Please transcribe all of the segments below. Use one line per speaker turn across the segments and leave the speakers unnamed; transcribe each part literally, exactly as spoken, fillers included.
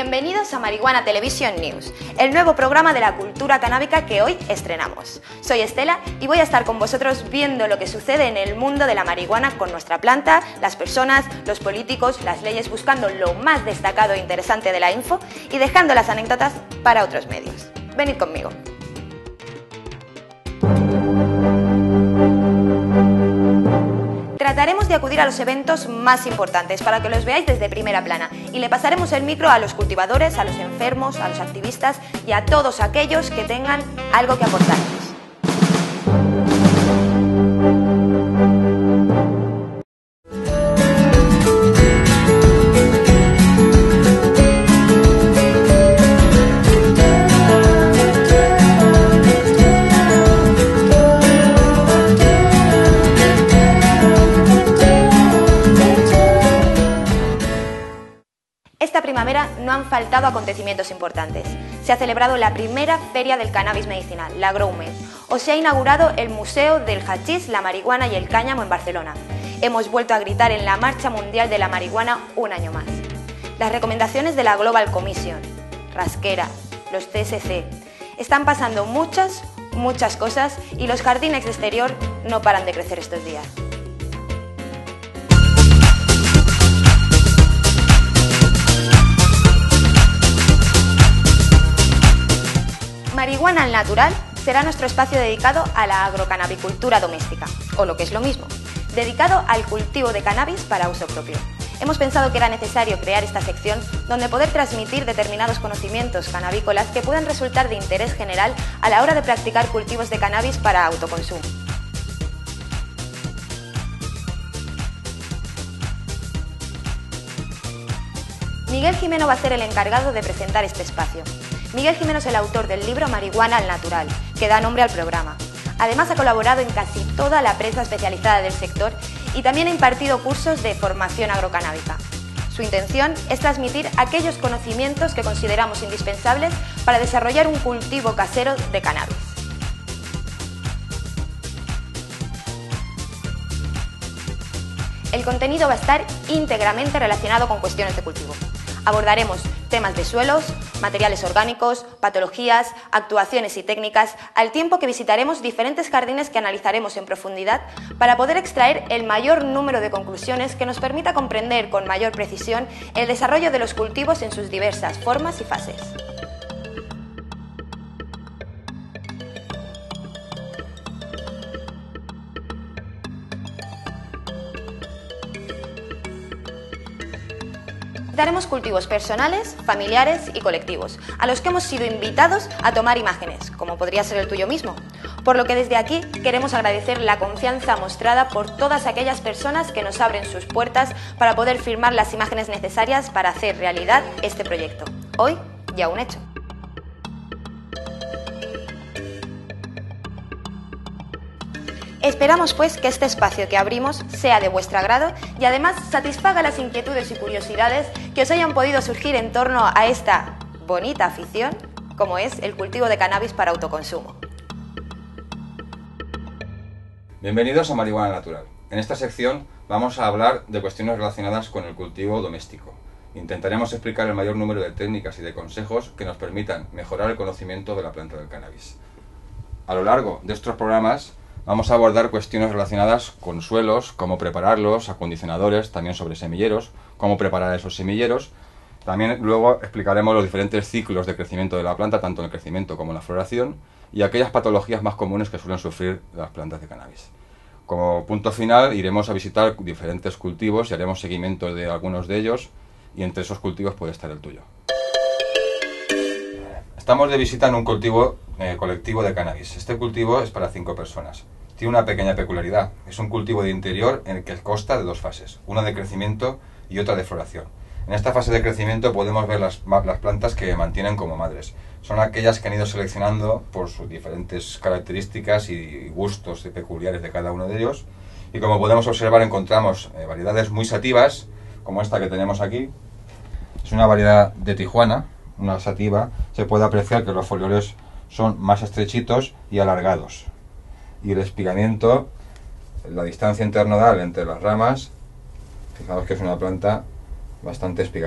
Bienvenidos a Marihuana Television News, el nuevo programa de la cultura canábica que hoy estrenamos. Soy Estela y voy a estar con vosotros viendo lo que sucede en el mundo de la marihuana con nuestra planta, las personas, los políticos, las leyes, buscando lo más destacado e interesante de la info y dejando las anécdotas para otros medios. Venid conmigo. Trataremos de acudir a los eventos más importantes para que los veáis desde primera plana y le pasaremos el micro a los cultivadores, a los enfermos, a los activistas y a todos aquellos que tengan algo que aportarnos. Esta primavera no han faltado acontecimientos importantes. Se ha celebrado la primera feria del cannabis medicinal, la GrowMed, o se ha inaugurado el Museo del Hachís, la Marihuana y el Cáñamo en Barcelona. Hemos vuelto a gritar en la Marcha Mundial de la Marihuana un año más. Las recomendaciones de la Global Commission, Rasquera, los T S C, están pasando muchas, muchas cosas y los jardines de exterior no paran de crecer estos días. Marihuana al Natural será nuestro espacio dedicado a la agrocannabicultura doméstica, o lo que es lo mismo, dedicado al cultivo de cannabis para uso propio. Hemos pensado que era necesario crear esta sección donde poder transmitir determinados conocimientos cannabícolas que puedan resultar de interés general a la hora de practicar cultivos de cannabis para autoconsumo. Miguel Jimeno va a ser el encargado de presentar este espacio. Miguel Jimeno es el autor del libro Marihuana al Natural, que da nombre al programa. Además ha colaborado en casi toda la prensa especializada del sector y también ha impartido cursos de formación agrocanábica. Su intención es transmitir aquellos conocimientos que consideramos indispensables para desarrollar un cultivo casero de cannabis. El contenido va a estar íntegramente relacionado con cuestiones de cultivo. Abordaremos temas de suelos, materiales orgánicos, patologías, actuaciones y técnicas, al tiempo que visitaremos diferentes jardines que analizaremos en profundidad para poder extraer el mayor número de conclusiones que nos permita comprender con mayor precisión el desarrollo de los cultivos en sus diversas formas y fases. Daremos cultivos personales, familiares y colectivos, a los que hemos sido invitados a tomar imágenes, como podría ser el tuyo mismo. Por lo que desde aquí queremos agradecer la confianza mostrada por todas aquellas personas que nos abren sus puertas para poder firmar las imágenes necesarias para hacer realidad este proyecto. Hoy ya un hecho. Esperamos pues que este espacio que abrimos sea de vuestro agrado y además satisfaga las inquietudes y curiosidades que os hayan podido surgir en torno a esta bonita afición como es el cultivo de cannabis para autoconsumo.
Bienvenidos a Marihuana Natural. En esta sección vamos a hablar de cuestiones relacionadas con el cultivo doméstico. Intentaremos explicar el mayor número de técnicas y de consejos que nos permitan mejorar el conocimiento de la planta del cannabis. A lo largo de estos programas vamos a abordar cuestiones relacionadas con suelos, cómo prepararlos, acondicionadores, también sobre semilleros, cómo preparar esos semilleros. También luego explicaremos los diferentes ciclos de crecimiento de la planta, tanto en el crecimiento como en la floración, y aquellas patologías más comunes que suelen sufrir las plantas de cannabis. Como punto final iremos a visitar diferentes cultivos y haremos seguimiento de algunos de ellos, y entre esos cultivos puede estar el tuyo. Estamos de visita en un cultivo eh, colectivo de cannabis. Este cultivo es para cinco personas. Tiene una pequeña peculiaridad. Es un cultivo de interior en el que consta de dos fases, una de crecimiento y otra de floración. En esta fase de crecimiento podemos ver las, las plantas que mantienen como madres. Son aquellas que han ido seleccionando por sus diferentes características y gustos peculiares de cada uno de ellos. Y como podemos observar encontramos eh, variedades muy sativas, como esta que tenemos aquí. Es una variedad de Tijuana, una sativa. Se puede apreciar que los foliolos son más estrechitos y alargados. Y el espigamiento, la distancia internodal entre las ramas, fijaos que es una planta bastante espigada.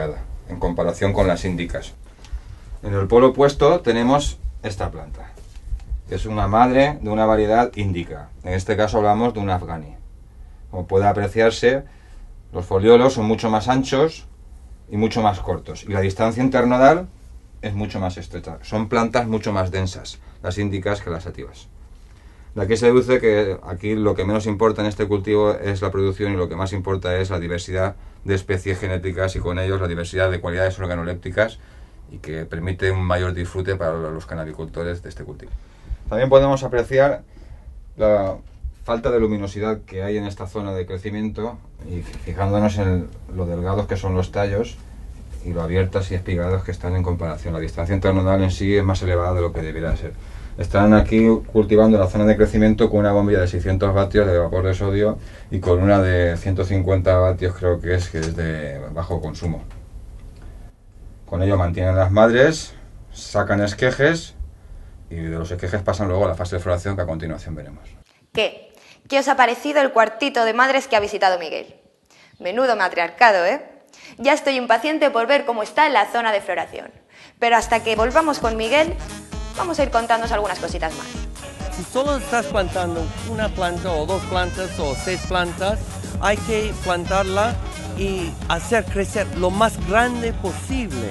en comparación con las índicas. En el polo opuesto tenemos esta planta, que es una madre de una variedad índica. En este caso hablamos de un afghani. Como puede apreciarse, los foliolos son mucho más anchos y mucho más cortos, y la distancia internodal es mucho más estrecha. Son plantas mucho más densas, las índicas, que las sativas. De aquí se deduce que aquí lo que menos importa en este cultivo es la producción y lo que más importa es la diversidad de especies genéticas y con ellos la diversidad de cualidades organolépticas, y que permite un mayor disfrute para los canabicultores de este cultivo. También podemos apreciar la falta de luminosidad que hay en esta zona de crecimiento, y fijándonos en lo delgados que son los tallos y lo abiertas y espigados que están en comparación. La distancia internodal en sí es más elevada de lo que debiera ser. Están aquí cultivando la zona de crecimiento con una bombilla de seiscientos vatios de vapor de sodio y con una de ciento cincuenta vatios, creo que es, que es de bajo consumo. Con ello mantienen las madres, sacan esquejes y de los esquejes pasan luego a la fase de floración, que a continuación veremos.
¿Qué? ¿Qué os ha parecido el cuartito de madres que ha visitado Miguel? Menudo matriarcado, ¿eh? Ya estoy impaciente por ver cómo está la zona de floración. Pero hasta que volvamos con Miguel, vamos a ir contándonos algunas cositas más.
Si solo estás plantando una planta o dos plantas o seis plantas, hay que plantarla y hacer crecer lo más grande posible.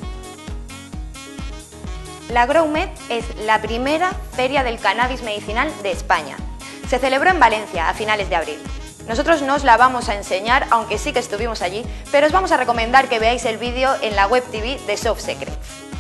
La GrowMed es la primera feria del cannabis medicinal de España. Se celebró en Valencia a finales de abril. Nosotros no os la vamos a enseñar, aunque sí que estuvimos allí, pero os vamos a recomendar que veáis el vídeo en la web T V de Soft Secrets.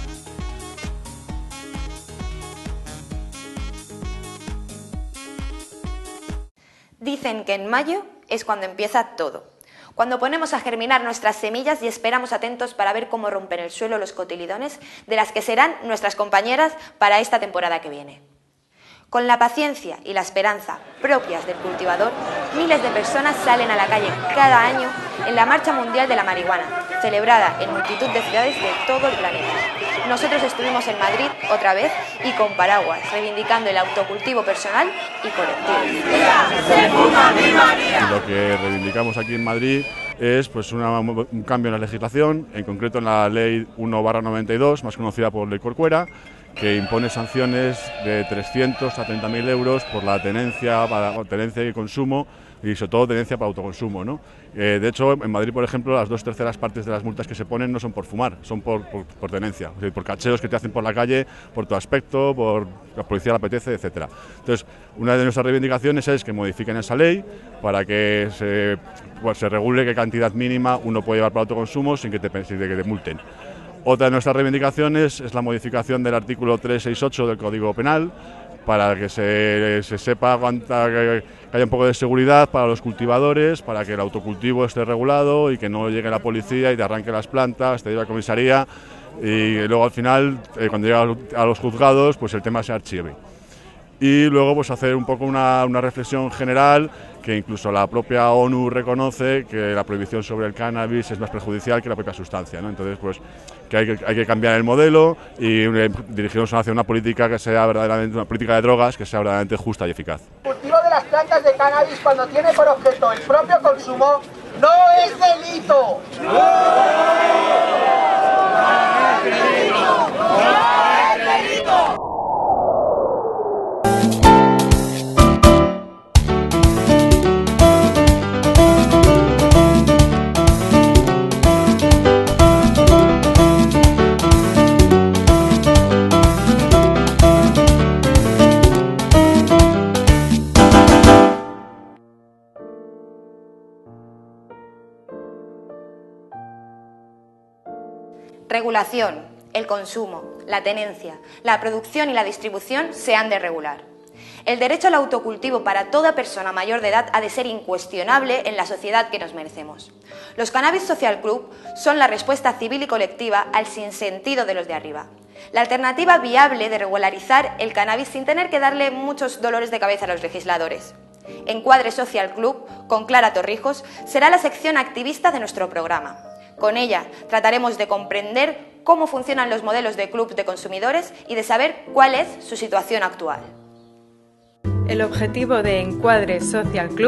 Dicen que en mayo es cuando empieza todo, cuando ponemos a germinar nuestras semillas y esperamos atentos para ver cómo rompen el suelo los cotiledones de las que serán nuestras compañeras para esta temporada que viene. Con la paciencia y la esperanza propias del cultivador, miles de personas salen a la calle cada año en la Marcha Mundial de la Marihuana, celebrada en multitud de ciudades de todo el planeta. Nosotros estuvimos en Madrid otra vez y con paraguas, reivindicando el autocultivo personal y colectivo.
Lo que reivindicamos aquí en Madrid es pues una, un cambio en la legislación, en concreto en la Ley uno barra noventa y dos, más conocida por Ley Corcuera, que impone sanciones de trescientos a treinta mil euros por la tenencia, para, tenencia y consumo, y sobre todo tenencia para autoconsumo, ¿no? Eh, de hecho, en Madrid, por ejemplo, las dos terceras partes de las multas que se ponen no son por fumar, son por, por, por tenencia, es decir, por cacheos que te hacen por la calle, por tu aspecto, por la policía le apetece, etcétera. Entonces, una de nuestras reivindicaciones es que modifiquen esa ley para que se, pues, se regule qué cantidad mínima uno puede llevar para autoconsumo sin que te, sin que te multen. Otra de nuestras reivindicaciones es la modificación del artículo trescientos sesenta y ocho del Código Penal, para que se, se sepa cuánta, que haya un poco de seguridad para los cultivadores, para que el autocultivo esté regulado y que no llegue la policía y te arranque las plantas, te lleve a comisaría y luego al final, eh, cuando llega a los juzgados, pues el tema se archive. Y luego pues hacer un poco una, una reflexión general, que incluso la propia ONU reconoce que la prohibición sobre el cannabis es más perjudicial que la propia sustancia, ¿no? Entonces pues que hay, que hay que cambiar el modelo y eh, dirigirnos hacia una política que sea verdaderamente una política de drogas que sea verdaderamente justa y eficaz.
El cultivo de las plantas de cannabis, cuando tiene por objeto el propio consumo, no es delito. ¡No! ¡No es delito! ¡No es delito!
Regulación, el consumo, la tenencia, la producción y la distribución se han de regular. El derecho al autocultivo para toda persona mayor de edad ha de ser incuestionable en la sociedad que nos merecemos. Los Cannabis Social Club son la respuesta civil y colectiva al sinsentido de los de arriba. La alternativa viable de regularizar el cannabis sin tener que darle muchos dolores de cabeza a los legisladores. Encuadre Social Club, con Clara Torrijos, será la sección activista de nuestro programa. Con ella trataremos de comprender cómo funcionan los modelos de clubs de consumidores y de saber cuál es su situación actual.
El objetivo de Encuadre Social Club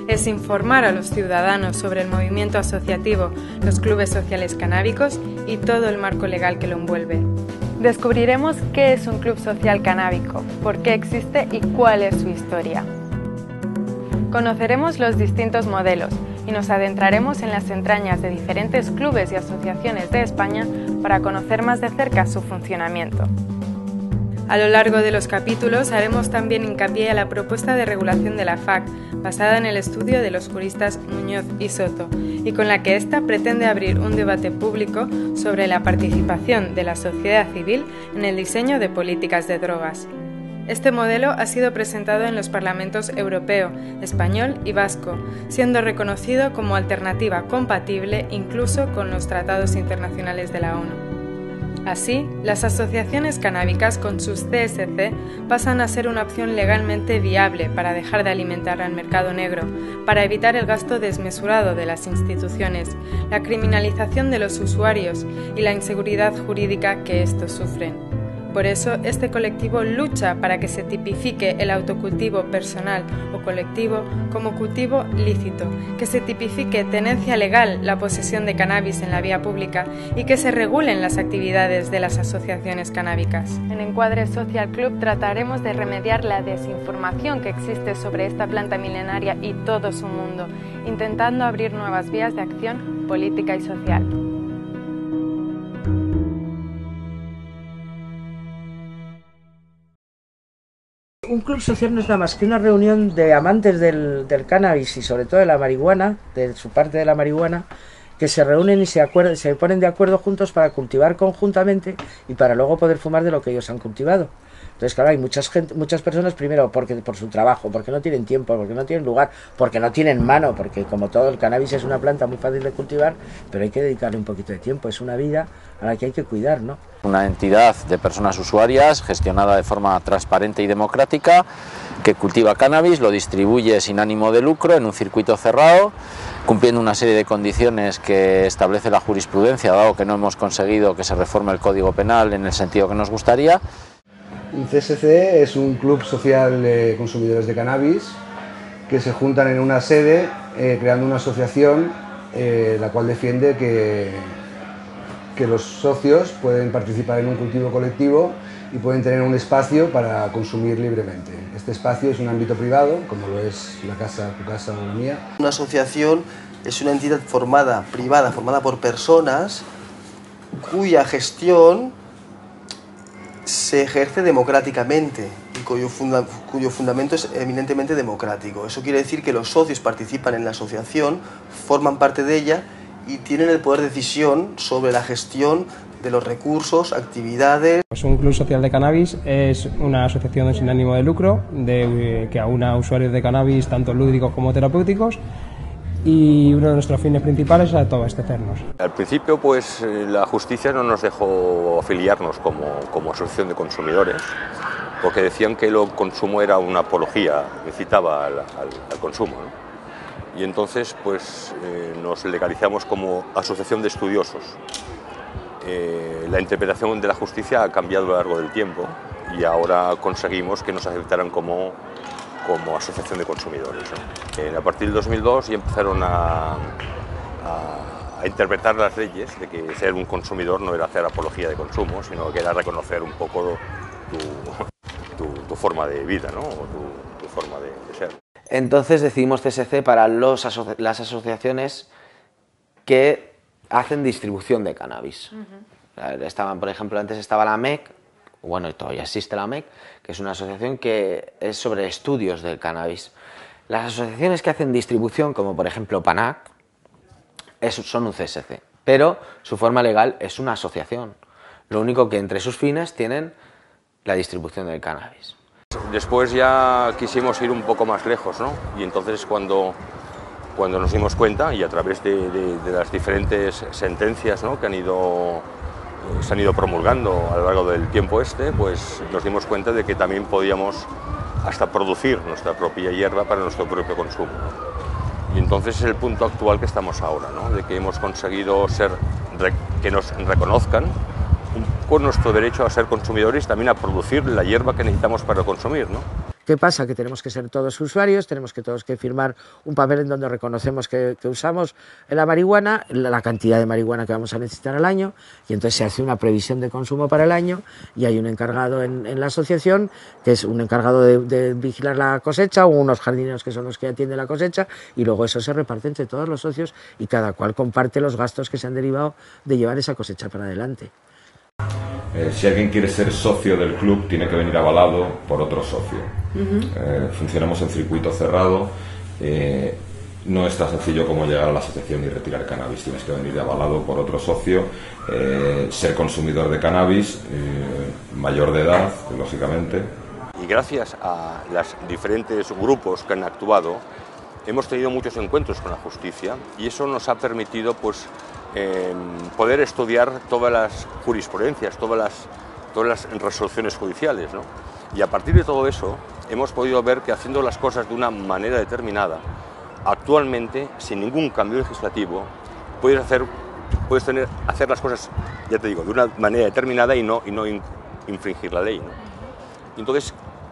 es informar a los ciudadanos sobre el movimiento asociativo, los clubes sociales canábicos y todo el marco legal que lo envuelve. Descubriremos qué es un club social canábico, por qué existe y cuál es su historia. Conoceremos los distintos modelos y nos adentraremos en las entrañas de diferentes clubes y asociaciones de España para conocer más de cerca su funcionamiento. A lo largo de los capítulos haremos también hincapié a la propuesta de regulación de la F A C, basada en el estudio de los juristas Muñoz y Soto, y con la que ésta pretende abrir un debate público sobre la participación de la sociedad civil en el diseño de políticas de drogas. Este modelo ha sido presentado en los parlamentos europeo, español y vasco, siendo reconocido como alternativa compatible incluso con los tratados internacionales de la ONU. Así, las asociaciones canábicas con sus C S C pasan a ser una opción legalmente viable para dejar de alimentar al mercado negro, para evitar el gasto desmesurado de las instituciones, la criminalización de los usuarios y la inseguridad jurídica que estos sufren. Por eso, este colectivo lucha para que se tipifique el autocultivo personal o colectivo como cultivo lícito, que se tipifique tenencia legal la posesión de cannabis en la vía pública y que se regulen las actividades de las asociaciones canábicas. En Encuadre Social Club trataremos de remediar la desinformación que existe sobre esta planta milenaria y todo su mundo, intentando abrir nuevas vías de acción política y social.
Un club social no es nada más que una reunión de amantes del, del cannabis y sobre todo de la marihuana, de su parte de la marihuana, que se reúnen y se, acuerdan, se ponen de acuerdo juntos para cultivar conjuntamente y para luego poder fumar de lo que ellos han cultivado. Entonces, claro, hay muchas, gente, muchas personas, primero, porque por su trabajo, porque no tienen tiempo, porque no tienen lugar, porque no tienen mano, porque como todo el cannabis es una planta muy fácil de cultivar, pero hay que dedicarle un poquito de tiempo, es una vida a la que hay que cuidar, ¿no?
Una entidad de personas usuarias gestionada de forma transparente y democrática que cultiva cannabis, lo distribuye sin ánimo de lucro en un circuito cerrado, cumpliendo una serie de condiciones que establece la jurisprudencia, dado que no hemos conseguido que se reforme el Código Penal en el sentido que nos gustaría.
Un C S C es un club social de consumidores de cannabis que se juntan en una sede eh, creando una asociación eh, la cual defiende que, que los socios pueden participar en un cultivo colectivo y pueden tener un espacio para consumir libremente. Este espacio es un ámbito privado, como lo es la casa, tu casa o la mía.
Una asociación es una entidad formada, privada, formada por personas cuya gestión se ejerce democráticamente y cuyo, funda, cuyo fundamento es eminentemente democrático. Eso quiere decir que los socios participan en la asociación, forman parte de ella y tienen el poder de decisión sobre la gestión de los recursos, actividades.
Pues un club social de cannabis es una asociación sin ánimo de lucro de, que aúna usuarios de cannabis tanto lúdicos como terapéuticos. Y uno de nuestros fines principales es autoabastecernos.
Al principio, pues la justicia no nos dejó afiliarnos como, como asociación de consumidores, porque decían que el consumo era una apología, incitaba al, al, al consumo, ¿no? Y entonces, pues eh, nos legalizamos como asociación de estudiosos. Eh, la interpretación de la justicia ha cambiado a lo largo del tiempo y ahora conseguimos que nos aceptaran como como asociación de consumidores, ¿no? Eh, a partir del dos mil dos ya empezaron a, a, a interpretar las leyes de que ser un consumidor no era hacer apología de consumo, sino que era reconocer un poco tu, tu, tu forma de vida, ¿no? O tu, tu forma de, de ser.
Entonces decidimos C S C para los aso las asociaciones que hacen distribución de cannabis. Uh-huh. Estaban, por ejemplo, antes estaba la M E C, bueno, todavía existe la M E C, que es una asociación que es sobre estudios del cannabis. Las asociaciones que hacen distribución, como por ejemplo PANAC, es, son un C S C, pero su forma legal es una asociación. Lo único que entre sus fines tienen la distribución del cannabis.
Después ya quisimos ir un poco más lejos, ¿no? Y entonces cuando, cuando nos dimos cuenta, y a través de, de, de las diferentes sentencias, ¿no?, que han ido... se han ido promulgando a lo largo del tiempo este, pues nos dimos cuenta de que también podíamos hasta producir nuestra propia hierba para nuestro propio consumo, ¿no? Y entonces es el punto actual que estamos ahora, ¿no?, de que hemos conseguido ser, que nos reconozcan con nuestro derecho a ser consumidores y también a producir la hierba que necesitamos para consumir, ¿no?
¿Qué pasa? Que tenemos que ser todos usuarios, tenemos que todos que firmar un papel en donde reconocemos que, que usamos la marihuana, la, la cantidad de marihuana que vamos a necesitar al año, y entonces se hace una previsión de consumo para el año y hay un encargado en, en la asociación, que es un encargado de, de vigilar la cosecha, o unos jardineros que son los que atienden la cosecha, y luego eso se reparte entre todos los socios y cada cual comparte los gastos que se han derivado de llevar esa cosecha para adelante.
Eh, si alguien quiere ser socio del club, tiene que venir avalado por otro socio. Uh-huh. eh, funcionamos en circuito cerrado. Eh, no es tan sencillo como llegar a la asociación y retirar cannabis. Tienes que venir avalado por otro socio, eh, ser consumidor de cannabis, eh, mayor de edad, lógicamente.
Y gracias a los diferentes grupos que han actuado, hemos tenido muchos encuentros con la justicia y eso nos ha permitido, pues, Eh, poder estudiar todas las jurisprudencias, todas las, todas las resoluciones judiciales, ¿no? Y a partir de todo eso hemos podido ver que haciendo las cosas de una manera determinada, actualmente, sin ningún cambio legislativo, puedes hacer, puedes tener, hacer las cosas, ya te digo, de una manera determinada y no, y no in, infringir la ley, ¿no? Entonces,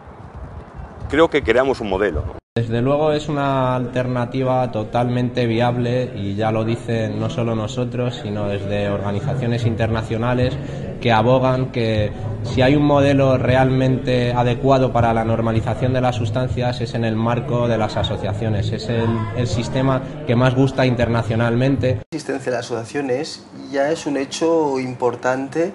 creo que creamos un modelo, ¿no?
Desde luego es una alternativa totalmente viable y ya lo dicen no solo nosotros, sino desde organizaciones internacionales que abogan que si hay un modelo realmente adecuado para la normalización de las sustancias es en el marco de las asociaciones, es el, el sistema que más gusta internacionalmente.
La existencia de las asociaciones ya es un hecho importante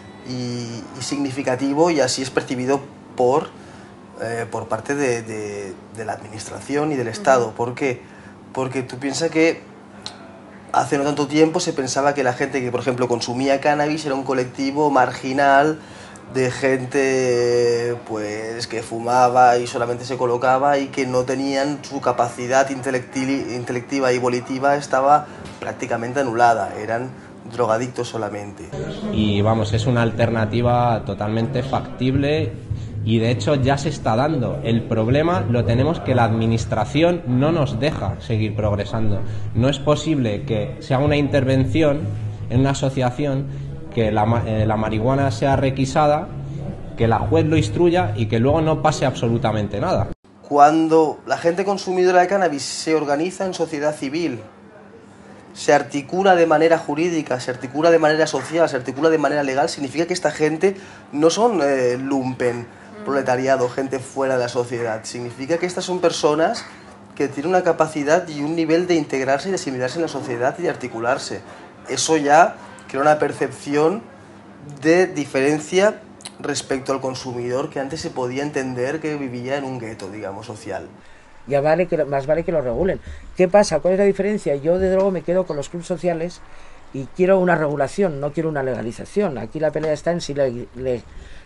y, y significativo y así es percibido por Eh, por parte de, de, de la administración y del Estado. ¿Por qué? Porque tú piensas que hace no tanto tiempo se pensaba que la gente que, por ejemplo, consumía cannabis era un colectivo marginal de gente pues que fumaba y solamente se colocaba y que no tenían su capacidad intelectiva y volitiva, estaba prácticamente anulada, eran drogadictos solamente.
Y vamos, es una alternativa totalmente factible. Y de hecho ya se está dando. El problema lo tenemos que la administración no nos deja seguir progresando. No es posible que se haga una intervención en una asociación, que la, eh, la marihuana sea requisada, que la juez lo instruya y que luego no pase absolutamente nada.
Cuando la gente consumidora de cannabis se organiza en sociedad civil, se articula de manera jurídica, se articula de manera social, se articula de manera legal, significa que esta gente no son eh, lumpen, proletariado, gente fuera de la sociedad. Significa que estas son personas que tienen una capacidad y un nivel de integrarse y de asimilarse en la sociedad y de articularse. Eso ya crea una percepción de diferencia respecto al consumidor que antes se podía entender que vivía en un gueto, digamos, social.
Ya vale que, más vale que lo regulen. ¿Qué pasa? ¿Cuál es la diferencia? Yo, desde luego, me quedo con los clubes sociales y quiero una regulación, no quiero una legalización. Aquí la pelea está en si le, le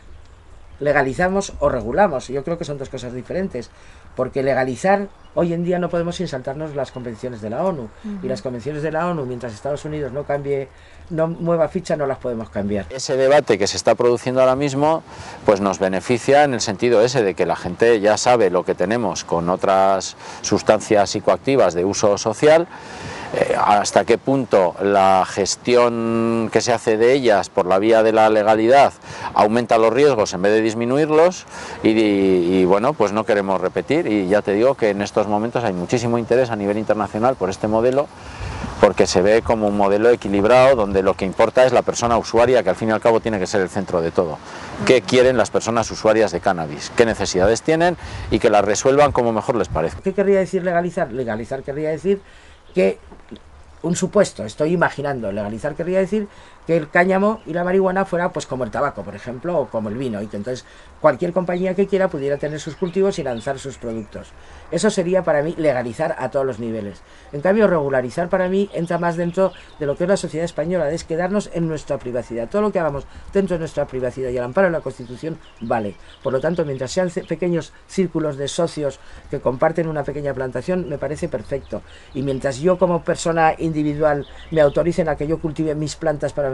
legalizamos o regulamos. Yo creo que son dos cosas diferentes, porque legalizar, hoy en día no podemos sin saltarnos las convenciones de la ONU, uh-huh. y las convenciones de la ONU, mientras Estados Unidos no cambie, no mueva ficha, no las podemos cambiar.
Ese debate que se está produciendo ahora mismo pues nos beneficia en el sentido ese de que la gente ya sabe lo que tenemos con otras sustancias psicoactivas de uso social, eh, hasta qué punto la gestión que se hace de ellas por la vía de la legalidad aumenta los riesgos en vez de disminuirlos, y, y, y bueno, pues no queremos repetir, y ya te digo que en estos momentos hay muchísimo interés a nivel internacional por este modelo, porque se ve como un modelo equilibrado donde lo que importa es la persona usuaria, que al fin y al cabo tiene que ser el centro de todo. ¿Qué quieren las personas usuarias de cannabis? ¿Qué necesidades tienen? Y que las resuelvan como mejor les parezca.
¿Qué querría decir legalizar? Legalizar querría decir que, un supuesto, estoy imaginando, legalizar querría decir que el cáñamo y la marihuana fuera pues como el tabaco, por ejemplo, o como el vino, y que entonces cualquier compañía que quiera pudiera tener sus cultivos y lanzar sus productos. Eso sería para mí legalizar a todos los niveles. En cambio, regularizar para mí entra más dentro de lo que es la sociedad española, es quedarnos en nuestra privacidad. Todo lo que hagamos dentro de nuestra privacidad y al amparo de la Constitución vale. Por lo tanto, mientras sean pequeños círculos de socios que comparten una pequeña plantación, me parece perfecto. Y mientras yo como persona individual me autoricen a que yo cultive mis plantas para mi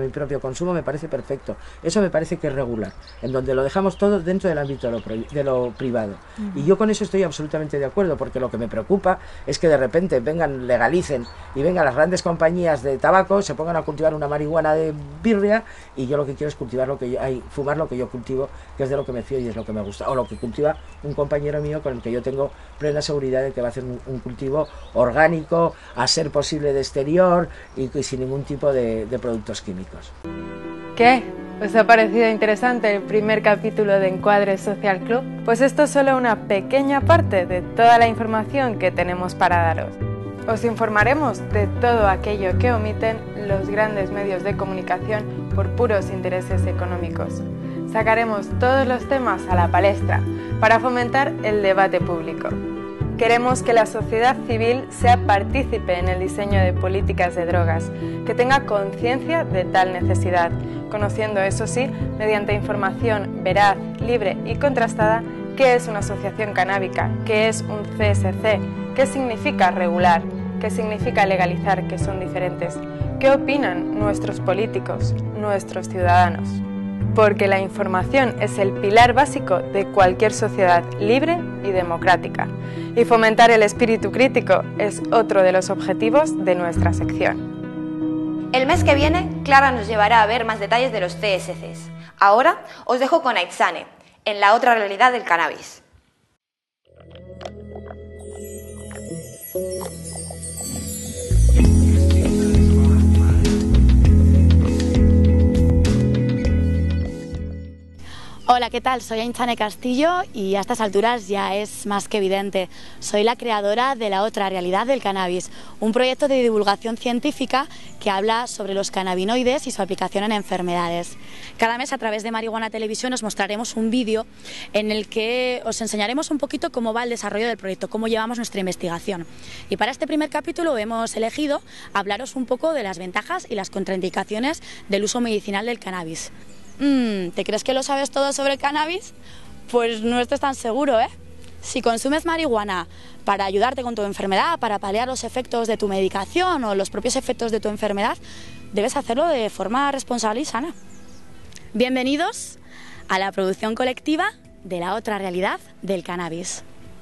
mi propio consumo, me parece perfecto. Eso me parece que es regular, en donde lo dejamos todo dentro del ámbito de lo, de lo privado. Uh-huh. Y yo con eso estoy absolutamente de acuerdo, porque lo que me preocupa es que de repente vengan, legalicen y vengan las grandes compañías de tabaco, se pongan a cultivar una marihuana de birria, y yo lo que quiero es cultivar lo que yo, ay, fumar lo que yo cultivo, que es de lo que me fío y es lo que me gusta, o lo que cultiva un compañero mío con el que yo tengo plena seguridad de que va a hacer un, un cultivo orgánico, a ser posible de exterior y, y sin ningún tipo de, de productos químicos.
¿Qué? ¿Os ha parecido interesante el primer capítulo de Encuadre Social Club? Pues esto es solo una pequeña parte de toda la información que tenemos para daros. Os informaremos de todo aquello que omiten los grandes medios de comunicación por puros intereses económicos. Sacaremos todos los temas a la palestra para fomentar el debate público. Queremos que la sociedad civil sea partícipe en el diseño de políticas de drogas, que tenga conciencia de tal necesidad, conociendo, eso sí, mediante información veraz, libre y contrastada, qué es una asociación canábica, qué es un C S C, qué significa regular, qué significa legalizar, que son diferentes, qué opinan nuestros políticos, nuestros ciudadanos. Porque la información es el pilar básico de cualquier sociedad libre y democrática. Y fomentar el espíritu crítico es otro de los objetivos de nuestra sección.
El mes que viene, Clara nos llevará a ver más detalles de los C S Cs. Ahora os dejo con Aitzane, en la otra realidad del cannabis.
Hola, ¿qué tal? Soy Aitzane Castillo y a estas alturas ya es más que evidente. Soy la creadora de La Otra Realidad del Cannabis, un proyecto de divulgación científica que habla sobre los cannabinoides y su aplicación en enfermedades. Cada mes a través de Marihuana Televisión os mostraremos un vídeo en el que os enseñaremos un poquito cómo va el desarrollo del proyecto, cómo llevamos nuestra investigación. Y para este primer capítulo hemos elegido hablaros un poco de las ventajas y las contraindicaciones del uso medicinal del cannabis. Mm, ¿Te crees que lo sabes todo sobre el cannabis? Pues no estés tan seguro, ¿eh? Si consumes marihuana para ayudarte con tu enfermedad, para paliar los efectos de tu medicación o los propios efectos de tu enfermedad, debes hacerlo de forma responsable y sana. Bienvenidos a la producción colectiva de La Otra Realidad del Cannabis.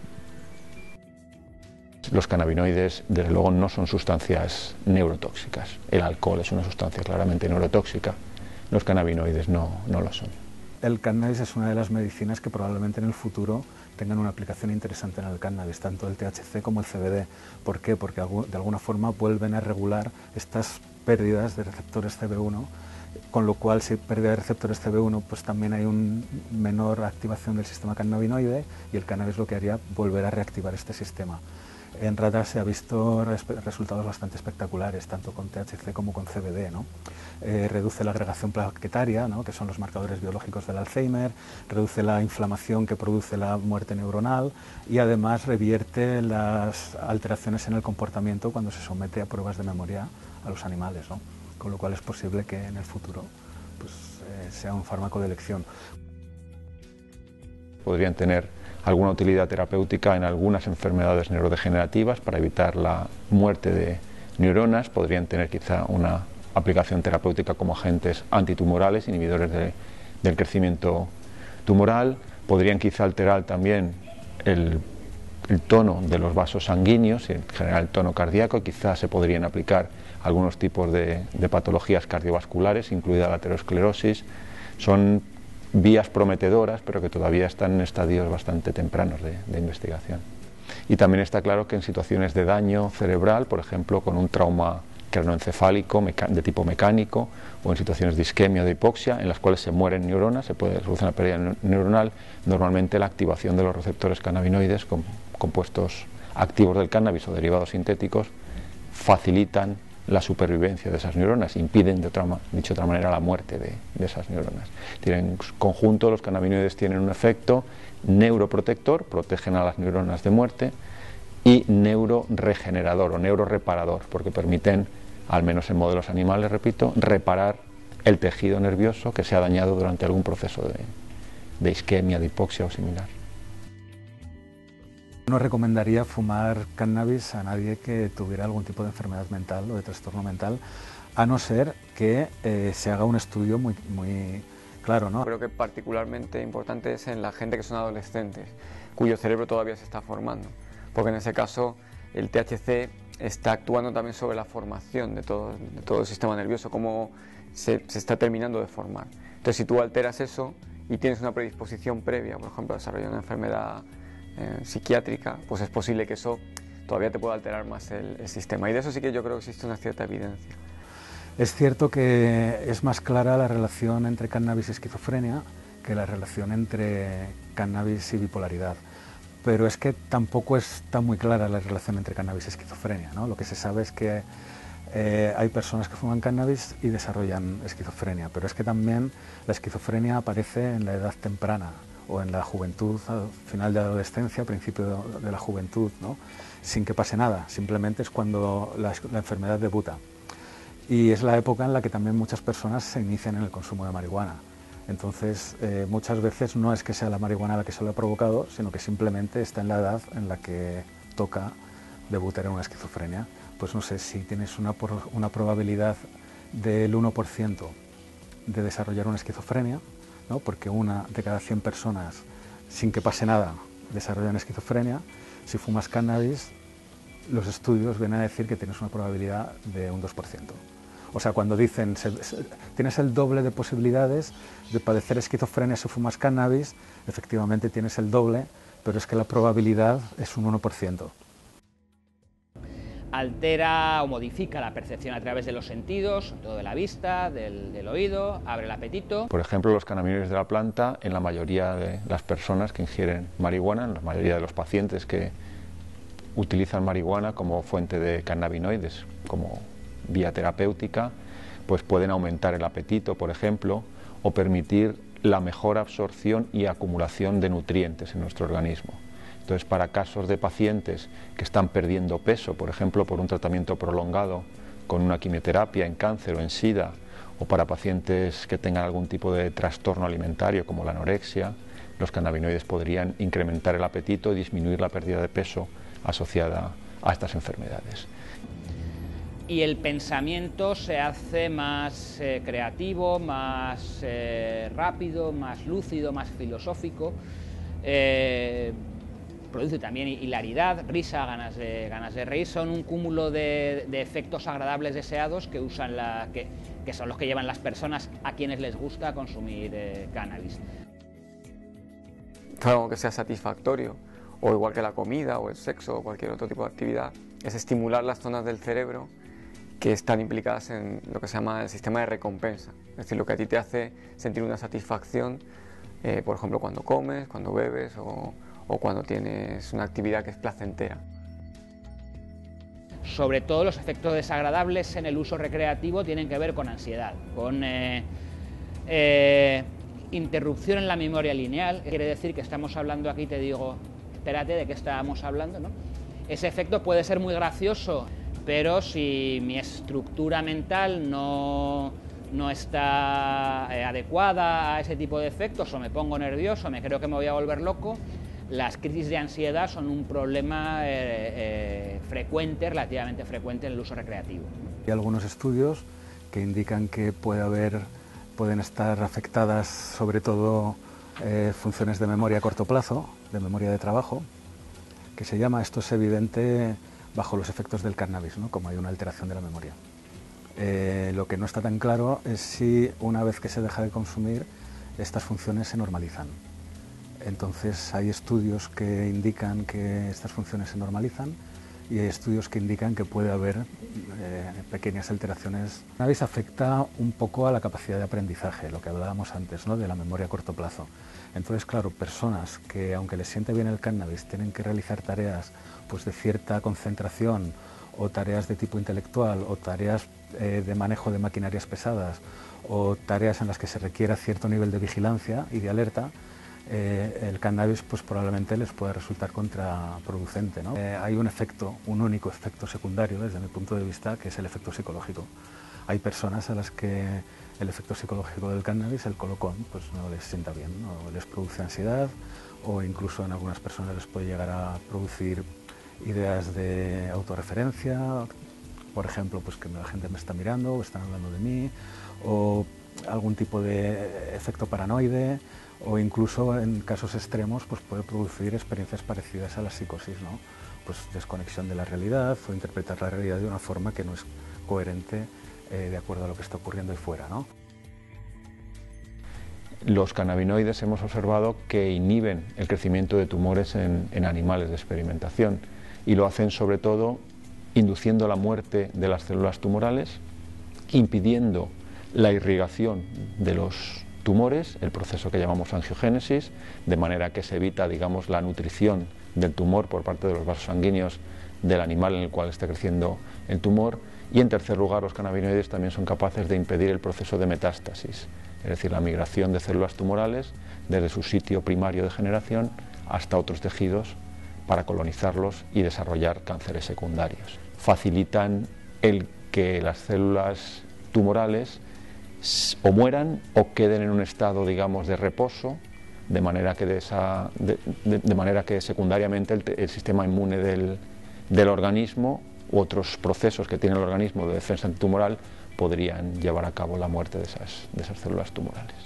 Los cannabinoides, desde luego, no son sustancias neurotóxicas. El alcohol es una sustancia claramente neurotóxica. Los cannabinoides no, no lo son.
El cannabis es una de las medicinas que probablemente en el futuro tengan una aplicación interesante en el cannabis, tanto el T H C como el C B D. ¿Por qué? Porque de alguna forma vuelven a regular estas pérdidas de receptores C B uno, con lo cual si hay pérdida de receptores C B uno, pues también hay una menor activación del sistema cannabinoide y el cannabis lo que haría volver a reactivar este sistema. En ratas se ha visto resultados bastante espectaculares, tanto con T H C como con C B D, ¿no? Eh, reduce la agregación plaquetaria, ¿no?, que son los marcadores biológicos del Alzheimer, reduce la inflamación que produce la muerte neuronal y además revierte las alteraciones en el comportamiento cuando se somete a pruebas de memoria a los animales, ¿no? Con lo cual es posible que en el futuro pues, eh, sea un fármaco de elección.
Podrían tener alguna utilidad terapéutica en algunas enfermedades neurodegenerativas para evitar la muerte de neuronas, podrían tener quizá una aplicación terapéutica como agentes antitumorales, inhibidores de, del crecimiento tumoral, podrían quizá alterar también el, el tono de los vasos sanguíneos y en general el tono cardíaco, quizá se podrían aplicar algunos tipos de, de patologías cardiovasculares, incluida la aterosclerosis. Son vías prometedoras, pero que todavía están en estadios bastante tempranos de, de investigación. Y también está claro que en situaciones de daño cerebral, por ejemplo, con un trauma craneoencefálico de tipo mecánico o en situaciones de isquemia o de hipoxia, en las cuales se mueren neuronas, se puede reducir la pérdida neuronal, normalmente la activación de los receptores cannabinoides, con compuestos activos del cannabis o derivados sintéticos, facilitan la supervivencia de esas neuronas, impiden, de otra, dicho de otra manera, la muerte de, de esas neuronas. En conjunto, los cannabinoides tienen un efecto neuroprotector, protegen a las neuronas de muerte, y neuroregenerador o neuroreparador, porque permiten, al menos en modelos animales, repito, reparar el tejido nervioso que se ha dañado durante algún proceso de, de isquemia, de hipoxia o similar.
No recomendaría fumar cannabis a nadie que tuviera algún tipo de enfermedad mental o de trastorno mental, a no ser que eh, se haga un estudio muy, muy claro, ¿no?
Creo que particularmente importante es en la gente que son adolescentes, cuyo cerebro todavía se está formando, porque en ese caso el T H C está actuando también sobre la formación de todo, de todo el sistema nervioso, cómo se, se está terminando de formar. Entonces, si tú alteras eso y tienes una predisposición previa, por ejemplo, a desarrollar una enfermedad eh, psiquiátrica, pues es posible que eso todavía te pueda alterar más el, el sistema. Y de eso sí que yo creo que existe una cierta evidencia.
Es cierto que es más clara la relación entre cannabis y esquizofrenia que la relación entre cannabis y bipolaridad. Pero es que tampoco está muy clara la relación entre cannabis y esquizofrenia, ¿no? Lo que se sabe es que eh, hay personas que fuman cannabis y desarrollan esquizofrenia, pero es que también la esquizofrenia aparece en la edad temprana o en la juventud, al final de la adolescencia, principio de la juventud, ¿no? Sin que pase nada, simplemente es cuando la, la enfermedad debuta. Y es la época en la que también muchas personas se inician en el consumo de marihuana. Entonces, eh, muchas veces no es que sea la marihuana la que se lo ha provocado, sino que simplemente está en la edad en la que toca debutar en una esquizofrenia. Pues no sé, si tienes una, una probabilidad del uno por ciento de desarrollar una esquizofrenia, ¿no? Porque una de cada cien personas, sin que pase nada, desarrollan esquizofrenia. Si fumas cannabis, los estudios vienen a decir que tienes una probabilidad de un dos por ciento. O sea, cuando dicen se, se, tienes el doble de posibilidades de padecer esquizofrenia si fumas cannabis, efectivamente tienes el doble, pero es que la probabilidad es un uno por ciento.
Altera o modifica la percepción a través de los sentidos, sobre todo de la vista, del, del oído, abre el apetito.
Por ejemplo, los cannabinoides de la planta, en la mayoría de las personas que ingieren marihuana, en la mayoría de los pacientes que utilizan marihuana como fuente de cannabinoides, como vía terapéutica, pues pueden aumentar el apetito, por ejemplo, o permitir la mejor absorción y acumulación de nutrientes en nuestro organismo. Entonces, para casos de pacientes que están perdiendo peso, por ejemplo, por un tratamiento prolongado con una quimioterapia en cáncer o en SIDA, o para pacientes que tengan algún tipo de trastorno alimentario como la anorexia, los cannabinoides podrían incrementar el apetito y disminuir la pérdida de peso asociada a estas enfermedades.
Y el pensamiento se hace más eh, creativo, más eh, rápido, más lúcido, más filosófico. Eh, produce también hilaridad, risa, ganas de, ganas de reír. Son un cúmulo de, de efectos agradables deseados que, usan la, que, que son los que llevan las personas a quienes les gusta consumir eh, cannabis.
Algo que sea satisfactorio, o igual que la comida o el sexo o cualquier otro tipo de actividad, es estimular las zonas del cerebro que están implicadas en lo que se llama el sistema de recompensa. Es decir, lo que a ti te hace sentir una satisfacción, eh, por ejemplo, cuando comes, cuando bebes o, o cuando tienes una actividad que es placentera.
Sobre todo los efectos desagradables en el uso recreativo tienen que ver con ansiedad, con eh, eh, interrupción en la memoria lineal. Quiere decir que estamos hablando aquí, te digo, espérate, ¿de qué estábamos hablando, ¿no? Ese efecto puede ser muy gracioso, pero si mi estructura mental no, no está eh, adecuada a ese tipo de efectos, o me pongo nervioso, me creo que me voy a volver loco, las crisis de ansiedad son un problema eh, eh, frecuente, relativamente frecuente en el uso recreativo.
Hay algunos estudios que indican que puede haber, pueden estar afectadas sobre todo eh, funciones de memoria a corto plazo, de memoria de trabajo, que se llama, esto es evidente bajo los efectos del cannabis, ¿no? Como hay una alteración de la memoria. Eh, lo que no está tan claro es si una vez que se deja de consumir, estas funciones se normalizan. Entonces hay estudios que indican que estas funciones se normalizan y hay estudios que indican que puede haber eh, pequeñas alteraciones. El cannabis afecta un poco a la capacidad de aprendizaje, lo que hablábamos antes, ¿no? De la memoria a corto plazo. Entonces, claro, personas que aunque les siente bien el cannabis tienen que realizar tareas pues, de cierta concentración o tareas de tipo intelectual o tareas eh, de manejo de maquinarias pesadas o tareas en las que se requiera cierto nivel de vigilancia y de alerta, eh, el cannabis pues, probablemente les puede resultar contraproducente, ¿no? Eh, hay un efecto, un único efecto secundario desde mi punto de vista, que es el efecto psicológico. Hay personas a las que el efecto psicológico del cannabis, el colocón, pues no les sienta bien, o les produce ansiedad, o incluso en algunas personas les puede llegar a producir ideas de autorreferencia, por ejemplo, pues que la gente me está mirando o están hablando de mí, o algún tipo de efecto paranoide, o incluso en casos extremos pues puede producir experiencias parecidas a la psicosis, ¿no? Pues desconexión de la realidad o interpretar la realidad de una forma que no es coherente eh, de acuerdo a lo que está ocurriendo ahí fuera, ¿no?
Los cannabinoides hemos observado que inhiben el crecimiento de tumores en, en animales de experimentación y lo hacen sobre todo induciendo la muerte de las células tumorales, impidiendo la irrigación de los tumores, el proceso que llamamos angiogénesis, de manera que se evita, digamos, la nutrición del tumor por parte de los vasos sanguíneos del animal en el cual esté creciendo el tumor. Y en tercer lugar, los cannabinoides también son capaces de impedir el proceso de metástasis, es decir, la migración de células tumorales desde su sitio primario de generación hasta otros tejidos para colonizarlos y desarrollar cánceres secundarios. Facilitan el que las células tumorales o mueran o queden en un estado, digamos, de reposo, de manera que, de esa, de, de, de manera que secundariamente el, el sistema inmune del, del organismo u otros procesos que tiene el organismo de defensa antitumoral podrían llevar a cabo la muerte de esas, de esas células tumorales.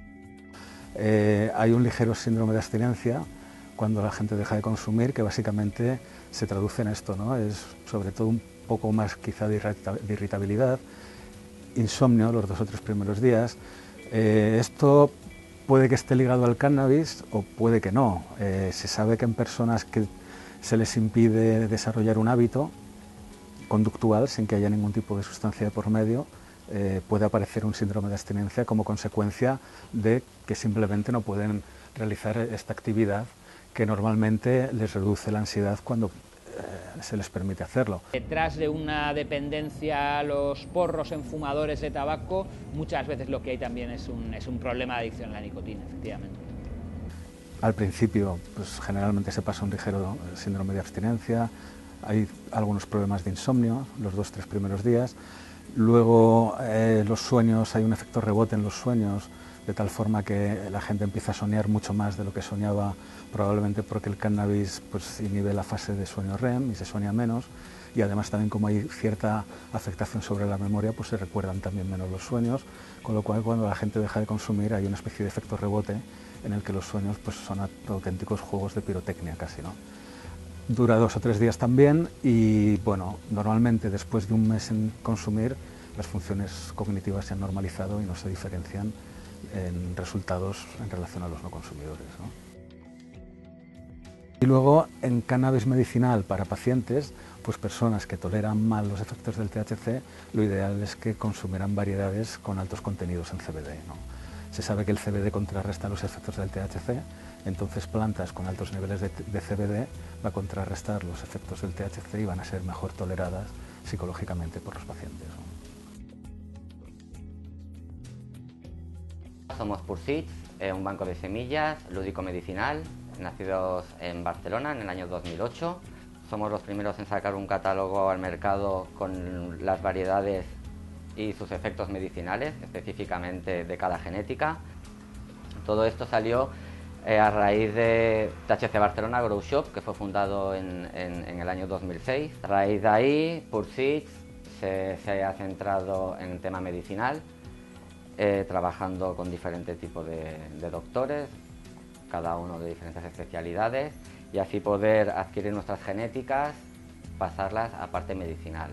Eh, hay un ligero síndrome de abstinencia cuando la gente deja de consumir, que básicamente se traduce en esto, ¿no? Es sobre todo un poco más quizá de irritabilidad, insomnio los dos o tres primeros días. Eh, esto puede que esté ligado al cannabis o puede que no. Eh, se sabe que en personas que se les impide desarrollar un hábito conductual sin que haya ningún tipo de sustancia de por medio, eh, puede aparecer un síndrome de abstinencia como consecuencia de que simplemente no pueden realizar esta actividad que normalmente les reduce la ansiedad cuando eh, se les permite hacerlo.
Detrás de una dependencia a los porros en fumadores de tabaco, muchas veces lo que hay también es un, es un problema de adicción a la nicotina, efectivamente.
Al principio, pues generalmente se pasa un ligero síndrome de abstinencia, hay algunos problemas de insomnio los dos o tres primeros días, luego eh, los sueños, hay un efecto rebote en los sueños, de tal forma que la gente empieza a soñar mucho más de lo que soñaba, probablemente porque el cannabis pues, inhibe la fase de sueño R E M y se sueña menos, y además también como hay cierta afectación sobre la memoria, pues se recuerdan también menos los sueños, con lo cual cuando la gente deja de consumir hay una especie de efecto rebote en el que los sueños pues, son auténticos juegos de pirotecnia casi, ¿no? Dura dos o tres días también y bueno, normalmente después de un mes en consumir las funciones cognitivas se han normalizado y no se diferencian en resultados en relación a los no consumidores, ¿no? Y luego en cannabis medicinal para pacientes, pues personas que toleran mal los efectos del T H C, lo ideal es que consumieran variedades con altos contenidos en C B D, ¿no? Se sabe que el C B D contrarresta los efectos del T H C, entonces plantas con altos niveles de, de C B D va a contrarrestar los efectos del T H C y van a ser mejor toleradas psicológicamente por los pacientes, ¿no?
Somos Purseeds, eh, un banco de semillas lúdico-medicinal, nacidos en Barcelona en el año dos mil ocho. Somos los primeros en sacar un catálogo al mercado con las variedades y sus efectos medicinales, específicamente de cada genética. Todo esto salió eh, a raíz de T H C Barcelona Grow Shop, que fue fundado en, en, en el año dos mil seis. A raíz de ahí, Purseeds se, se ha centrado en el tema medicinal, eh, trabajando con diferentes tipos de, de doctores, cada uno de diferentes especialidades, y así poder adquirir nuestras genéticas, pasarlas a parte medicinal.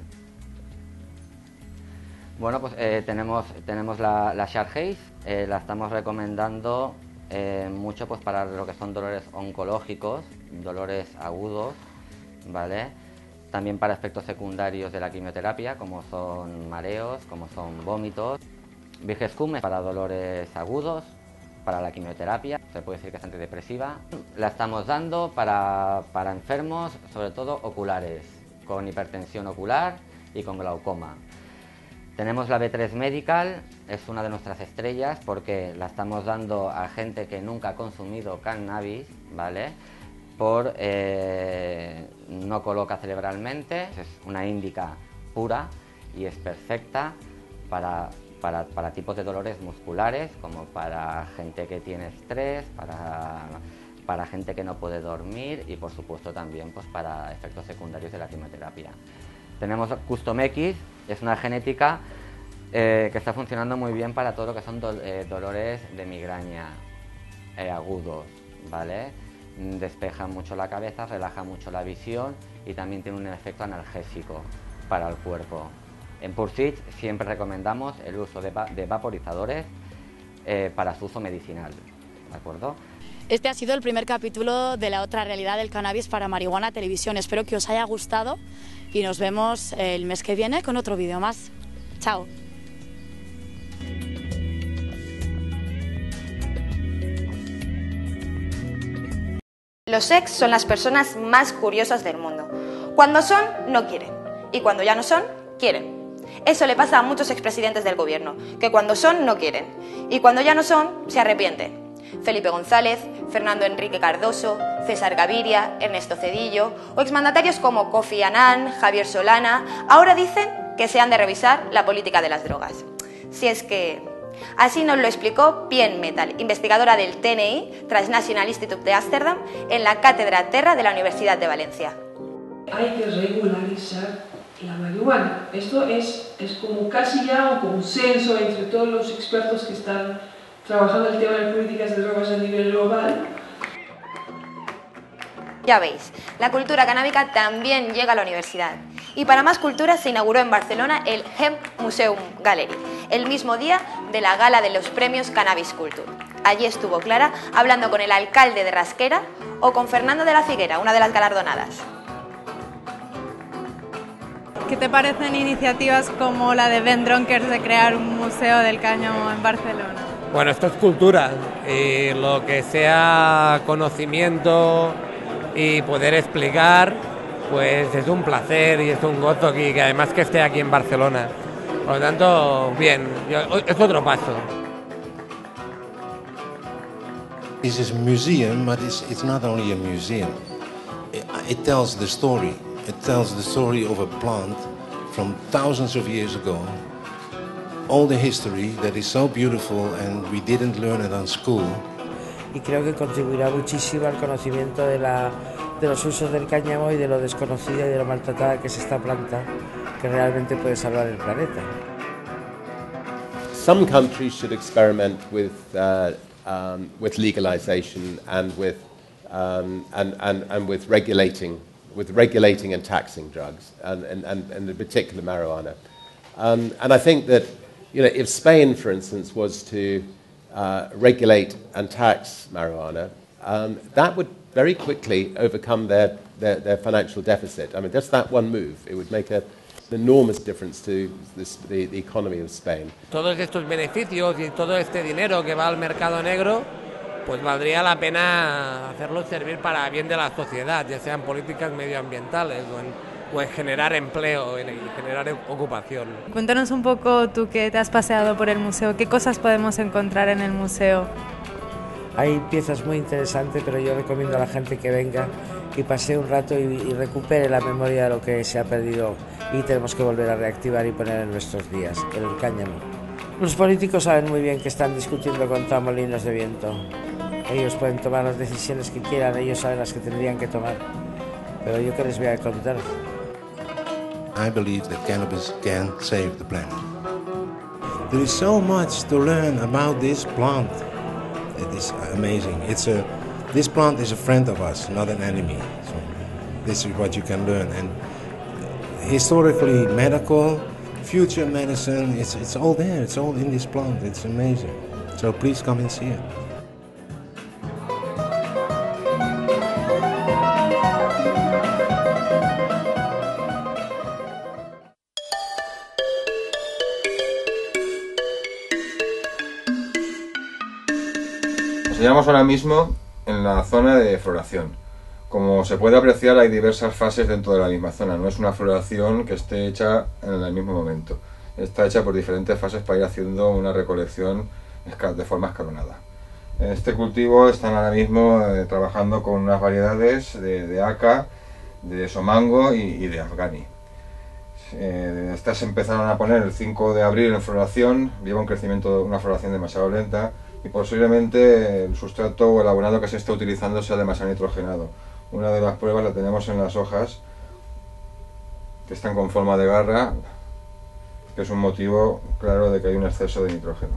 Bueno, pues eh, tenemos, tenemos la, la Shark Haze, eh, la estamos recomendando eh, mucho pues, para lo que son dolores oncológicos, dolores agudos, ¿vale? También para efectos secundarios de la quimioterapia, como son mareos, como son vómitos. Virgescume para dolores agudos, para la quimioterapia, se puede decir que es antidepresiva. La estamos dando para, para enfermos, sobre todo oculares, con hipertensión ocular y con glaucoma. Tenemos la B tres Medical, es una de nuestras estrellas porque la estamos dando a gente que nunca ha consumido cannabis, ¿vale? Por eh, no coloca cerebralmente, es una índica pura y es perfecta para, para, para tipos de dolores musculares, como para gente que tiene estrés, para, para gente que no puede dormir y por supuesto también pues, para efectos secundarios de la quimioterapia. Tenemos Custom X, es una genética eh, que está funcionando muy bien para todo lo que son do eh, dolores de migraña eh, agudos, ¿vale? Despeja mucho la cabeza, relaja mucho la visión y también tiene un efecto analgésico para el cuerpo. En Pursuit siempre recomendamos el uso de, va de vaporizadores eh, para su uso medicinal, ¿de acuerdo?
Este ha sido el primer capítulo de La otra realidad del cannabis para Marihuana Televisión. Espero que os haya gustado y nos vemos el mes que viene con otro vídeo más. Chao.
Los ex son las personas más curiosas del mundo. Cuando son, no quieren. Y cuando ya no son, quieren. Eso le pasa a muchos expresidentes del gobierno, que cuando son, no quieren. Y cuando ya no son, se arrepienten. Felipe González, Fernando Enrique Cardoso, César Gaviria, Ernesto Zedillo o exmandatarios como Kofi Annan, Javier Solana, ahora dicen que se han de revisar la política de las drogas. Si es que... Así nos lo explicó Pien Metal, investigadora del T N I, Transnational Institute de Ámsterdam, en la Cátedra Terra de la Universidad de Valencia.
Hay que regularizar la marihuana. Esto es, es como casi ya un consenso entre todos los expertos que están trabajando el tema de políticas de drogas a nivel global.
Ya veis, la cultura canábica también llega a la universidad. Y para más cultura se inauguró en Barcelona el Hemp Museum Gallery, el mismo día de la gala de los premios Cannabis Culture. Allí estuvo Clara hablando con el alcalde de Rasquera o con Fernando de la Figuera, una de las galardonadas.
¿Qué te parecen iniciativas como la de Ben Dronkers de crear un museo del cáñamo en Barcelona?
Bueno, esto es cultura y lo que sea conocimiento y poder explicar, pues es un placer y es un gozo aquí, que además que esté aquí en Barcelona. Por lo tanto, bien, es otro paso.
This is a museum, but it's, it's not only a museum. It, it tells the story. It tells the story of a plant from thousands of years ago. All the history that is so beautiful and we didn't learn it on school.
Y creo que contribuirá muchísimo al conocimiento de, la, de los usos del cáñamo y de lo desconocida y de lo maltratada que es esta planta, que realmente puede salvar el planeta.
Some countries should experiment with uh, um, with legalization and with um, and, and, and with regulating with regulating and taxing drugs and and, and, and in particular marijuana. Um, and I think that, you know, if Spain, for instance, was to uh, regulate and tax marijuana, um, that would very quickly overcome their, their, their financial deficit. I mean, just that one move, it would make a, an enormous difference to this, the, the economy of Spain.
Todos estos beneficios y todo este dinero que va al mercado negro, pues valdría la pena hacerlo servir para bien de la sociedad, ya sean políticas medioambientales o en o en generar empleo y generar ocupación.
Cuéntanos un poco, tú que te has paseado por el museo, ¿qué cosas podemos encontrar en el museo?
Hay piezas muy interesantes, pero yo recomiendo a la gente que venga y pase un rato y, y recupere la memoria de lo que se ha perdido y tenemos que volver a reactivar y poner en nuestros días, el cáñamo. Los políticos saben muy bien que están discutiendo contra molinos de viento. Ellos pueden tomar las decisiones que quieran, ellos saben las que tendrían que tomar. Pero yo que les voy a contar.
I believe that cannabis can save the planet. There is so much to learn about this plant. It is amazing. It's a, this plant is a friend of us, not an enemy. So this is what you can learn. And historically, medical, future medicine, it's, it's all there. It's all in this plant. It's amazing. So please come and see it.
Nos hallamos ahora mismo en la zona de floración. Como se puede apreciar, hay diversas fases dentro de la misma zona. No es una floración que esté hecha en el mismo momento. Está hecha por diferentes fases para ir haciendo una recolección de forma escalonada. En este cultivo están ahora mismo eh, trabajando con unas variedades de, de Aca, de Somango y, y de Afghani. Eh, estas se empezaron a poner el cinco de abril en floración, lleva un crecimiento, una floración demasiado lenta, y posiblemente el sustrato o el abonado que se está utilizando sea demasiado nitrogenado. Una de las pruebas la tenemos en las hojas, que están con forma de garra, que es un motivo claro de que hay un exceso de nitrógeno.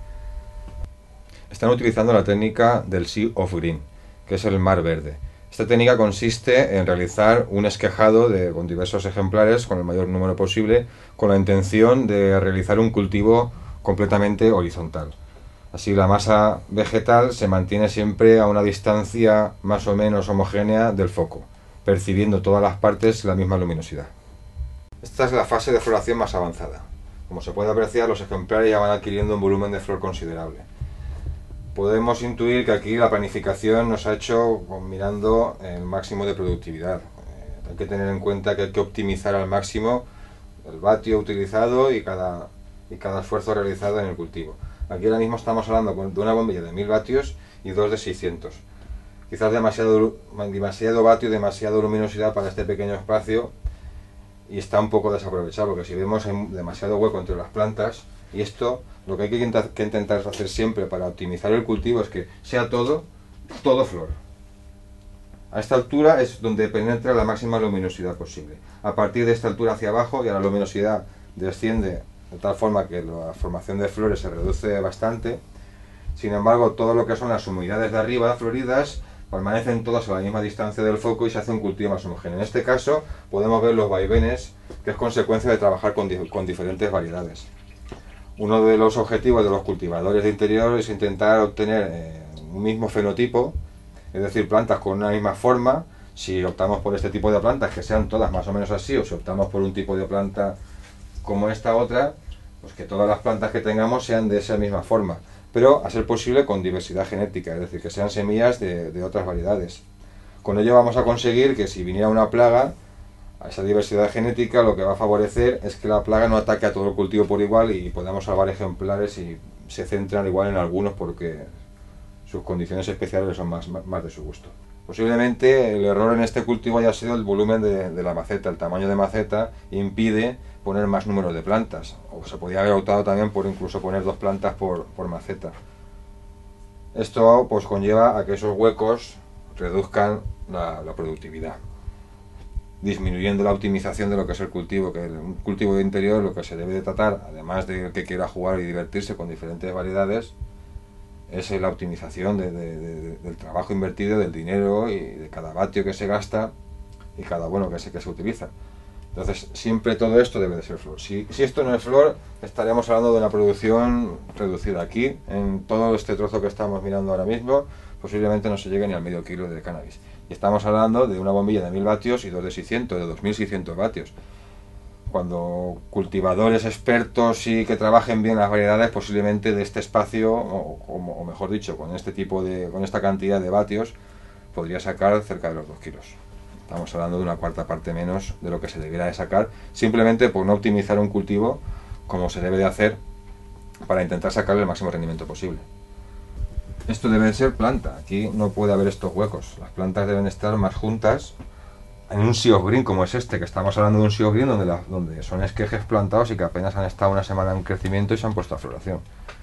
Están utilizando la técnica del Sea of Green, que es el mar verde. Esta técnica consiste en realizar un esquejado de, con diversos ejemplares, con el mayor número posible, con la intención de realizar un cultivo completamente horizontal. Así la masa vegetal se mantiene siempre a una distancia más o menos homogénea del foco, percibiendo todas las partes la misma luminosidad. Esta es la fase de floración más avanzada. Como se puede apreciar, los ejemplares ya van adquiriendo un volumen de flor considerable. Podemos intuir que aquí la planificación nos ha hecho mirando el máximo de productividad. Eh, hay que tener en cuenta que hay que optimizar al máximo el vatio utilizado y cada, y cada esfuerzo realizado en el cultivo. Aquí ahora mismo estamos hablando de una bombilla de mil vatios y dos de seiscientos. Quizás demasiado, demasiado vatio y demasiada luminosidad para este pequeño espacio, y está un poco desaprovechado, porque si vemos hay demasiado hueco entre las plantas, y esto lo que hay que intentar, que intentar hacer siempre para optimizar el cultivo es que sea todo, todo flor. A esta altura es donde penetra la máxima luminosidad posible. A partir de esta altura hacia abajo ya la luminosidad desciende de tal forma que la formación de flores se reduce bastante. Sin embargo, todo lo que son las humedades de arriba floridas permanecen todas a la misma distancia del foco y se hace un cultivo más homogéneo. En este caso podemos ver los vaivenes, que es consecuencia de trabajar con, di con diferentes variedades. Uno de los objetivos de los cultivadores de interior es intentar obtener eh, un mismo fenotipo, es decir, plantas con una misma forma. Si optamos por este tipo de plantas, que sean todas más o menos así, o si optamos por un tipo de planta como esta otra, pues que todas las plantas que tengamos sean de esa misma forma, pero a ser posible con diversidad genética, es decir, que sean semillas de, de otras variedades. Con ello vamos a conseguir que si viniera una plaga, a esa diversidad genética lo que va a favorecer es que la plaga no ataque a todo el cultivo por igual y podamos salvar ejemplares y se centran igual en algunos porque sus condiciones especiales son más, más de su gusto. Posiblemente el error en este cultivo haya sido el volumen de, de la maceta. El tamaño de maceta impide poner más número de plantas, o se podría haber optado también por incluso poner dos plantas por, por maceta. Esto pues conlleva a que esos huecos reduzcan la, la productividad, disminuyendo la optimización de lo que es el cultivo, que un cultivo de interior lo que se debe de tratar, además de que quiera jugar y divertirse con diferentes variedades, es la optimización de, de, de, del trabajo invertido, del dinero y de cada vatio que se gasta y cada bueno que se, que se utiliza. Entonces siempre todo esto debe de ser flor. Si, si esto no es flor, estaríamos hablando de una producción reducida. Aquí, en todo este trozo que estamos mirando ahora mismo, posiblemente no se llegue ni al medio kilo de cannabis. Y estamos hablando de una bombilla de mil vatios y dos de seiscientos, de dos mil seiscientos vatios. Cuando cultivadores expertos y que trabajen bien las variedades, posiblemente de este espacio, o, o, o mejor dicho, con este tipo de, con esta cantidad de vatios, podría sacar cerca de los dos kilos. Estamos hablando de una cuarta parte menos de lo que se debiera de sacar, simplemente por no optimizar un cultivo como se debe de hacer para intentar sacarle el máximo rendimiento posible. Esto debe de ser planta, aquí no puede haber estos huecos, las plantas deben estar más juntas en un Sea of Green como es este, que estamos hablando de un Sea of Green donde, la, donde son esquejes plantados y que apenas han estado una semana en crecimiento y se han puesto a floración.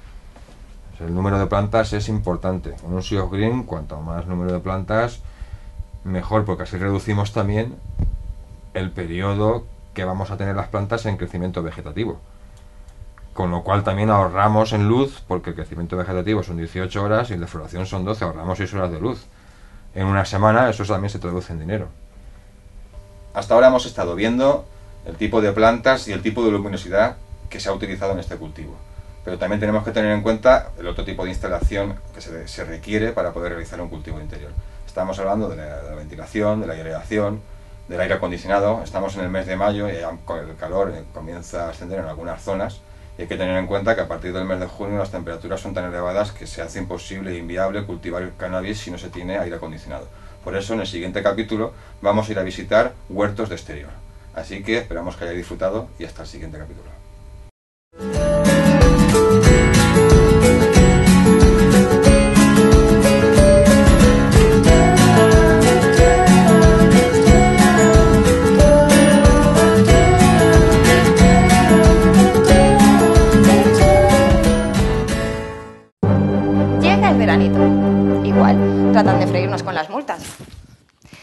El número de plantas es importante, en un Sea of Green cuanto más número de plantas mejor, porque así reducimos también el periodo que vamos a tener las plantas en crecimiento vegetativo. Con lo cual también ahorramos en luz, porque el crecimiento vegetativo son dieciocho horas y el de floración son doce, ahorramos seis horas de luz. En una semana eso también se traduce en dinero. Hasta ahora hemos estado viendo el tipo de plantas y el tipo de luminosidad que se ha utilizado en este cultivo. Pero también tenemos que tener en cuenta el otro tipo de instalación que se, se requiere para poder realizar un cultivo interior. Estamos hablando de la, de la ventilación, de la aireación, del aire acondicionado. Estamos en el mes de mayo y ya con el calor comienza a ascender en algunas zonas. Y hay que tener en cuenta que a partir del mes de junio las temperaturas son tan elevadas que se hace imposible e inviable cultivar el cannabis si no se tiene aire acondicionado. Por eso en el siguiente capítulo vamos a ir a visitar huertos de exterior. Así que esperamos que hayáis disfrutado y hasta el siguiente capítulo.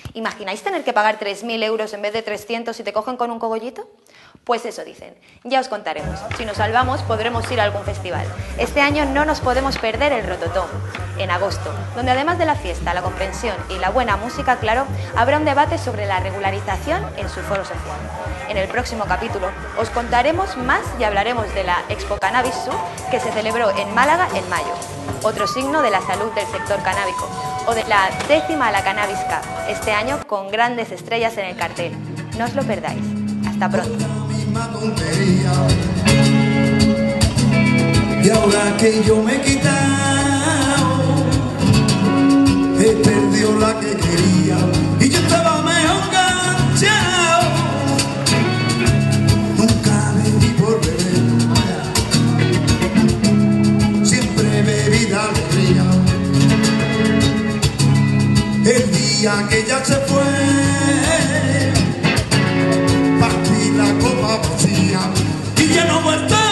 ¿Imagináis tener que pagar tres mil euros en vez de trescientos si te cogen con un cogollito? Pues eso dicen. Ya os contaremos. Si nos salvamos, podremos ir a algún festival. Este año no nos podemos perder el Rototón, en agosto, donde además de la fiesta, la comprensión y la buena música, claro, habrá un debate sobre la regularización en su foro social. En el próximo capítulo os contaremos más y hablaremos de la Expo Cannabis Sur que se celebró en Málaga en mayo, otro signo de la salud del sector canábico, o de la décima La Cannabis Cup, este año con grandes estrellas en el cartel. No os lo perdáis. Hasta pronto.
Y ahora que yo me he quitado, he perdido la que quería y yo estaba mejor enganchado. Nunca bebí por beber, siempre bebí de alegría. El día que ella se fue, partí la copa vacía y ya no he vuelto a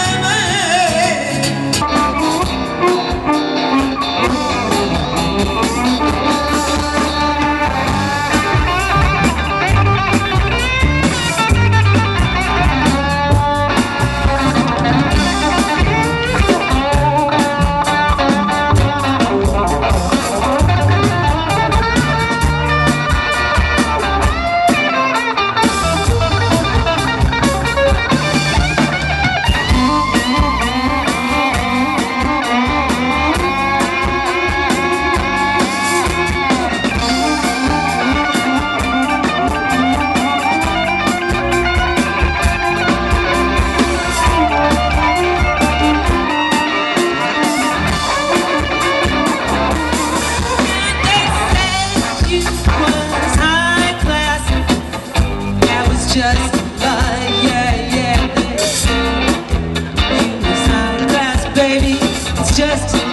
just like, yeah, yeah. You was high class, baby. It's just